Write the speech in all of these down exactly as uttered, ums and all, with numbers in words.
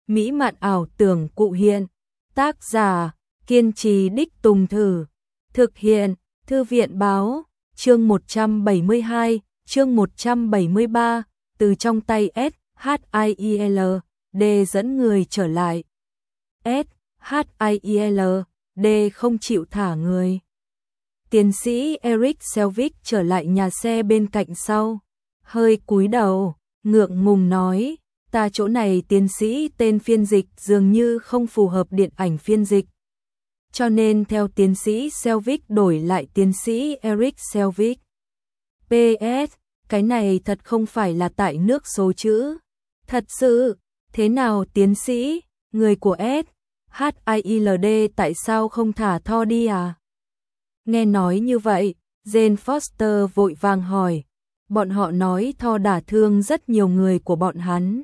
mỹ mạn ảo tưởng cụ hiện. Tác giả, kiên trì đích Tùng Thử. Thực hiện, Thư viện Báo. Chương một trăm bảy mươi hai, chương một trăm bảy mươi ba, từ trong tay S H I I L D dẫn người trở lại. S H I I L D không chịu thả người. Tiến sĩ Eric Selvig trở lại nhà xe bên cạnh sau, hơi cúi đầu, ngượng ngùng nói, ta chỗ này tiến sĩ tên phiên dịch dường như không phù hợp điện ảnh phiên dịch. Cho nên theo tiến sĩ Selvig đổi lại tiến sĩ Eric Selvig. pê ét, cái này thật không phải là tại nước số chữ. Thật sự, thế nào tiến sĩ, người của S H I I L D tại sao không thả Thor đi à? Nghe nói như vậy, Jane Foster vội vàng hỏi, bọn họ nói Thor đả thương rất nhiều người của bọn hắn,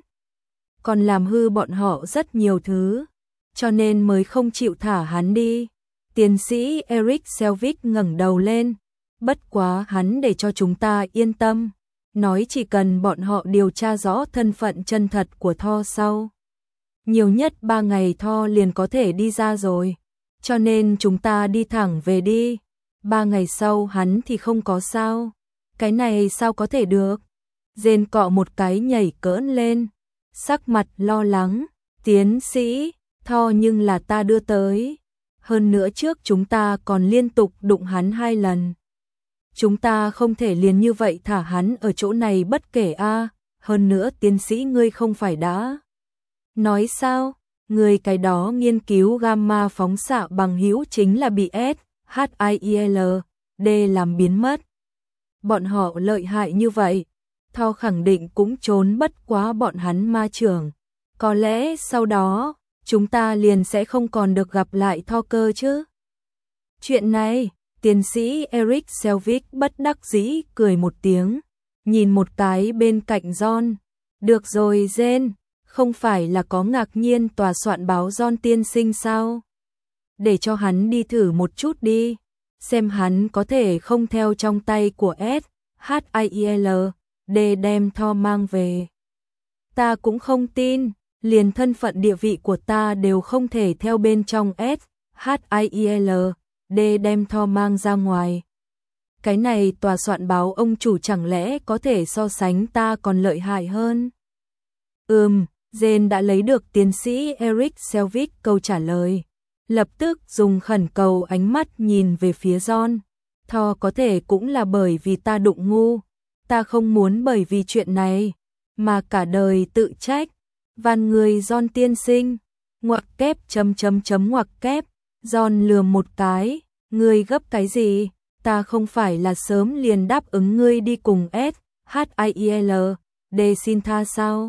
còn làm hư bọn họ rất nhiều thứ, cho nên mới không chịu thả hắn đi. Tiến sĩ Eric Selvig ngẩng đầu lên, bất quá hắn để cho chúng ta yên tâm, nói chỉ cần bọn họ điều tra rõ thân phận chân thật của Thor sau. Nhiều nhất ba ngày Thor liền có thể đi ra rồi, cho nên chúng ta đi thẳng về đi. Ba ngày sau hắn thì không có sao. Cái này sao có thể được? Jane cọ một cái nhảy cỡn lên, sắc mặt lo lắng. Tiến sĩ, Thor nhưng là ta đưa tới. Hơn nữa trước chúng ta còn liên tục đụng hắn hai lần. Chúng ta không thể liền như vậy thả hắn ở chỗ này bất kể a. Hơn nữa tiến sĩ ngươi không phải đã nói sao? Người cái đó nghiên cứu gamma phóng xạ bằng hữu chính là bị S H I I L D làm biến mất. Bọn họ lợi hại như vậy, Thor khẳng định cũng trốn bất quá bọn hắn ma trưởng. Có lẽ sau đó, chúng ta liền sẽ không còn được gặp lại Thor cơ chứ. Chuyện này, tiến sĩ Eric Selvig bất đắc dĩ cười một tiếng, nhìn một cái bên cạnh John. Được rồi Jane, không phải là có ngạc nhiên tòa soạn báo John tiên sinh sao? Để cho hắn đi thử một chút đi, xem hắn có thể không theo trong tay của S H I I L D đem Thor mang về. Ta cũng không tin, liền thân phận địa vị của ta đều không thể theo bên trong S H I I L D đem Thor mang ra ngoài. Cái này tòa soạn báo ông chủ chẳng lẽ có thể so sánh ta còn lợi hại hơn? Ừm, Jane đã lấy được tiến sĩ Eric Selvig câu trả lời. Lập tức dùng khẩn cầu ánh mắt nhìn về phía John. Thor có thể cũng là bởi vì ta đụng ngu. Ta không muốn bởi vì chuyện này mà cả đời tự trách. Van người John tiên sinh. Ngoặc kép chấm chấm chấm ngoặc kép. John lườm một cái. Ngươi gấp cái gì? Ta không phải là sớm liền đáp ứng ngươi đi cùng S H I I L D xin tha sao?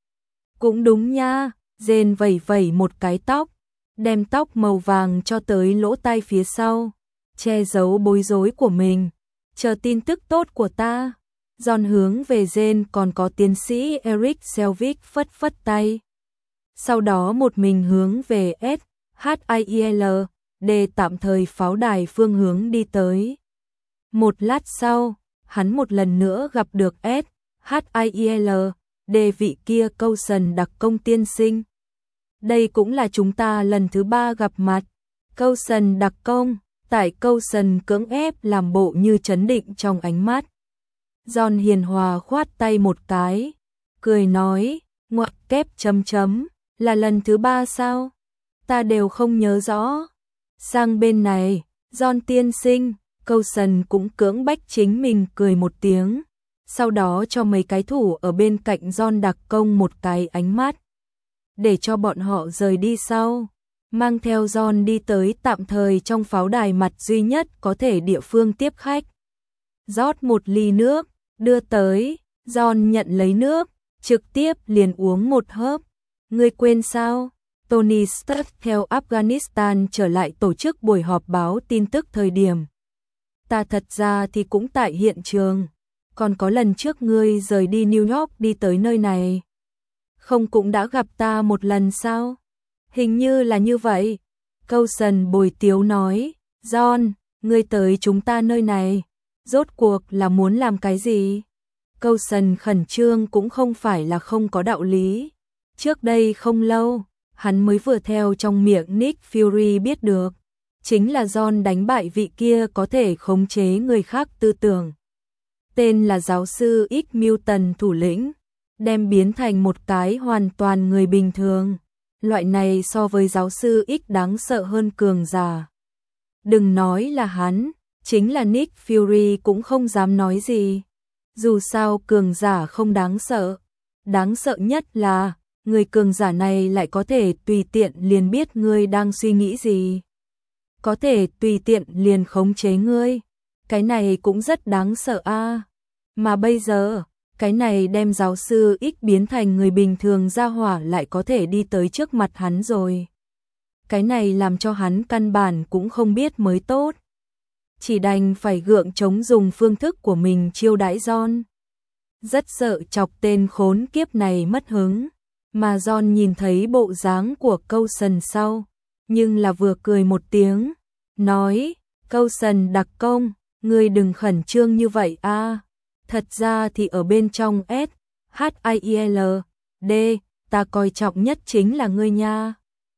Cũng đúng nha. Jane vẩy vẩy một cái tóc, đem tóc màu vàng cho tới lỗ tai phía sau, che giấu bối rối của mình. Chờ tin tức tốt của ta. John hướng về Jane còn có tiến sĩ Eric Selvig phất phất tay. Sau đó một mình hướng về S H I I L D tạm thời pháo đài phương hướng đi tới. Một lát sau, hắn một lần nữa gặp được S H I I L D vị kia Coulson đặc công tiên sinh. Đây cũng là chúng ta lần thứ ba gặp mặt. Coulson đặc công, tại Coulson cưỡng ép làm bộ như trấn định trong ánh mắt. John hiền hòa khoát tay một cái, cười nói, ngoặc kép chấm chấm, là lần thứ ba sao? Ta đều không nhớ rõ. Sang bên này, John tiên sinh, Coulson cũng cưỡng bách chính mình cười một tiếng, sau đó cho mấy cái thủ ở bên cạnh John đặc công một cái ánh mắt, để cho bọn họ rời đi sau, mang theo John đi tới tạm thời trong pháo đài mặt duy nhất có thể địa phương tiếp khách. Rót một ly nước, đưa tới, John nhận lấy nước, trực tiếp liền uống một hớp. Ngươi quên sao? Tony Stark theo Afghanistan trở lại tổ chức buổi họp báo tin tức thời điểm. Ta thật ra thì cũng tại hiện trường, còn có lần trước ngươi rời đi New York đi tới nơi này. Không cũng đã gặp ta một lần sao? Hình như là như vậy. Coulson bồi tiếu nói, John, ngươi tới chúng ta nơi này, rốt cuộc là muốn làm cái gì? Coulson khẩn trương cũng không phải là không có đạo lý. Trước đây không lâu, hắn mới vừa theo trong miệng Nick Fury biết được, chính là John đánh bại vị kia có thể khống chế người khác tư tưởng. Tên là giáo sư X Mutant thủ lĩnh, đem biến thành một cái hoàn toàn người bình thường. Loại này so với giáo sư X đáng sợ hơn cường giả. Đừng nói là hắn, chính là Nick Fury cũng không dám nói gì. Dù sao cường giả không đáng sợ. Đáng sợ nhất là, người cường giả này lại có thể tùy tiện liền biết ngươi đang suy nghĩ gì. Có thể tùy tiện liền khống chế ngươi. Cái này cũng rất đáng sợ a. Mà bây giờ, cái này đem giáo sư X biến thành người bình thường ra hỏa lại có thể đi tới trước mặt hắn rồi. Cái này làm cho hắn căn bản cũng không biết mới tốt. Chỉ đành phải gượng chống dùng phương thức của mình chiêu đãi John. Rất sợ chọc tên khốn kiếp này mất hứng. Mà John nhìn thấy bộ dáng của Coulson sau, nhưng là vừa cười một tiếng, nói, Coulson đặc công, ngươi đừng khẩn trương như vậy a. Thật ra thì ở bên trong S, H I I L D, ta coi trọng nhất chính là ngươi nha.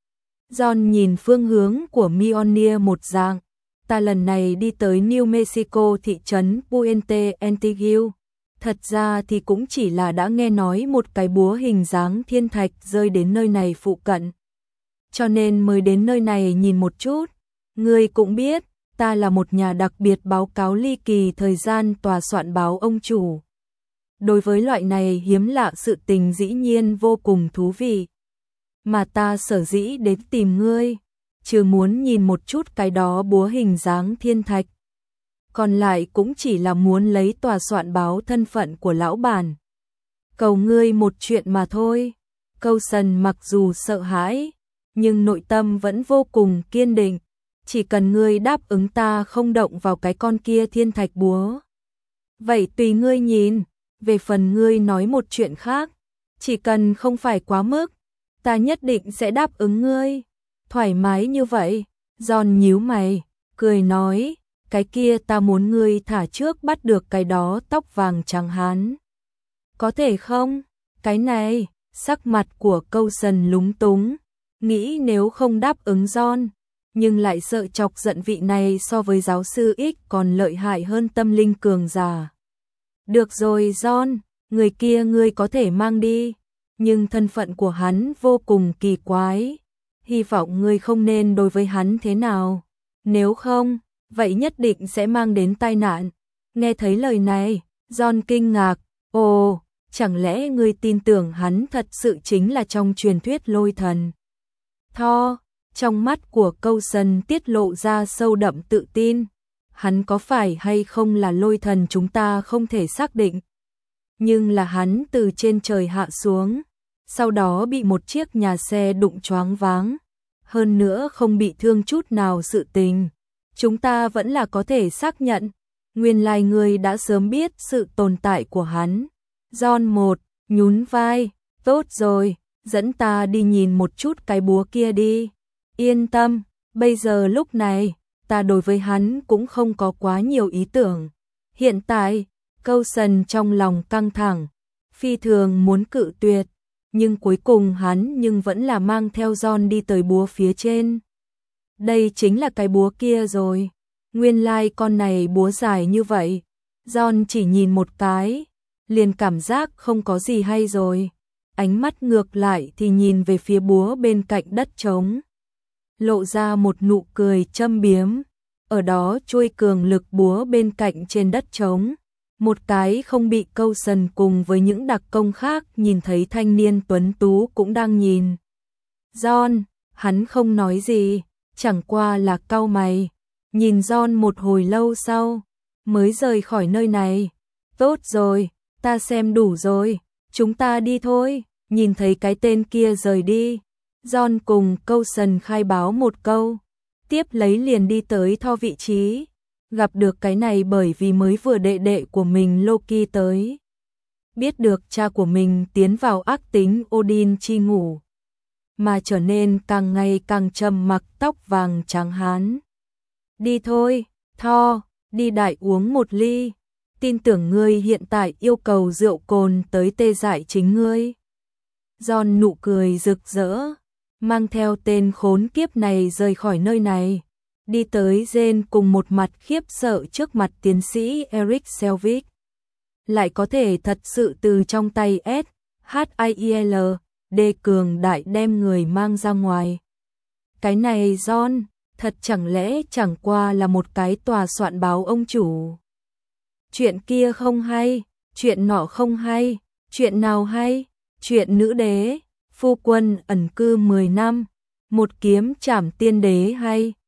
John nhìn phương hướng của Mjolnir một dạng, ta lần này đi tới New Mexico thị trấn Puente Antiguo. Thật ra thì cũng chỉ là đã nghe nói một cái búa hình dáng thiên thạch rơi đến nơi này phụ cận. Cho nên mới đến nơi này nhìn một chút. Ngươi cũng biết, ta là một nhà đặc biệt báo cáo ly kỳ thời gian tòa soạn báo ông chủ. Đối với loại này hiếm lạ sự tình dĩ nhiên vô cùng thú vị. Mà ta sở dĩ đến tìm ngươi, chứ muốn nhìn một chút cái đó búa hình dáng thiên thạch. Còn lại cũng chỉ là muốn lấy tòa soạn báo thân phận của lão bản. Cầu ngươi một chuyện mà thôi. Coulson mặc dù sợ hãi, nhưng nội tâm vẫn vô cùng kiên định. Chỉ cần ngươi đáp ứng ta không động vào cái con kia thiên thạch búa. Vậy tùy ngươi nhìn, về phần ngươi nói một chuyện khác, chỉ cần không phải quá mức, ta nhất định sẽ đáp ứng ngươi. Thoải mái như vậy, John nhíu mày, cười nói, cái kia ta muốn ngươi thả trước bắt được cái đó tóc vàng trắng hán. Có thể không? Cái này, sắc mặt của Coulson lúng túng, nghĩ nếu không đáp ứng John, nhưng lại sợ chọc giận vị này so với giáo sư X còn lợi hại hơn tâm linh cường giả. Được rồi John, người kia ngươi có thể mang đi, nhưng thân phận của hắn vô cùng kỳ quái. Hy vọng ngươi không nên đối với hắn thế nào, nếu không, vậy nhất định sẽ mang đến tai nạn. Nghe thấy lời này, John kinh ngạc, ồ, chẳng lẽ ngươi tin tưởng hắn thật sự chính là trong truyền thuyết lôi thần? Tho, trong mắt của Coulson tiết lộ ra sâu đậm tự tin, hắn có phải hay không là lôi thần chúng ta không thể xác định. Nhưng là hắn từ trên trời hạ xuống, sau đó bị một chiếc nhà xe đụng choáng váng, hơn nữa không bị thương chút nào sự tình. Chúng ta vẫn là có thể xác nhận, nguyên lai người đã sớm biết sự tồn tại của hắn. John một, nhún vai, tốt rồi, dẫn ta đi nhìn một chút cái búa kia đi. Yên tâm, bây giờ lúc này, ta đối với hắn cũng không có quá nhiều ý tưởng. Hiện tại, Coulson trong lòng căng thẳng, phi thường muốn cự tuyệt, nhưng cuối cùng hắn nhưng vẫn là mang theo John đi tới búa phía trên. Đây chính là cái búa kia rồi. Nguyên lai like con này búa dài như vậy. John chỉ nhìn một cái, liền cảm giác không có gì hay rồi. Ánh mắt ngược lại thì nhìn về phía búa bên cạnh đất trống. Lộ ra một nụ cười châm biếm. Ở đó chuôi cường lực búa bên cạnh trên đất trống. Một cái không bị Coulson cùng với những đặc công khác nhìn thấy thanh niên tuấn tú cũng đang nhìn. John, hắn không nói gì, chẳng qua là cau mày. Nhìn John một hồi lâu sau, mới rời khỏi nơi này. Tốt rồi, ta xem đủ rồi, chúng ta đi thôi. Nhìn thấy cái tên kia rời đi, John cùng Coulson khai báo một câu, tiếp lấy liền đi tới Tho vị trí. Gặp được cái này bởi vì mới vừa đệ đệ của mình Loki tới. Biết được cha của mình tiến vào ác tính Odin chi ngủ, mà trở nên càng ngày càng trầm mặc tóc vàng trắng hán. Đi thôi, Tho, đi đại uống một ly. Tin tưởng ngươi hiện tại yêu cầu rượu cồn tới tê dại chính ngươi. John nụ cười rực rỡ, mang theo tên khốn kiếp này rời khỏi nơi này, đi tới Jane cùng một mặt khiếp sợ trước mặt tiến sĩ Eric Selvig. Lại có thể thật sự từ trong tay S H I E L D cường đại đem người mang ra ngoài. Cái này John, thật chẳng lẽ chẳng qua là một cái tòa soạn báo ông chủ. Chuyện kia không hay, chuyện nọ không hay, chuyện nào hay, chuyện nữ đế, phu quân ẩn cư mười năm, một kiếm trảm tiên đế hay.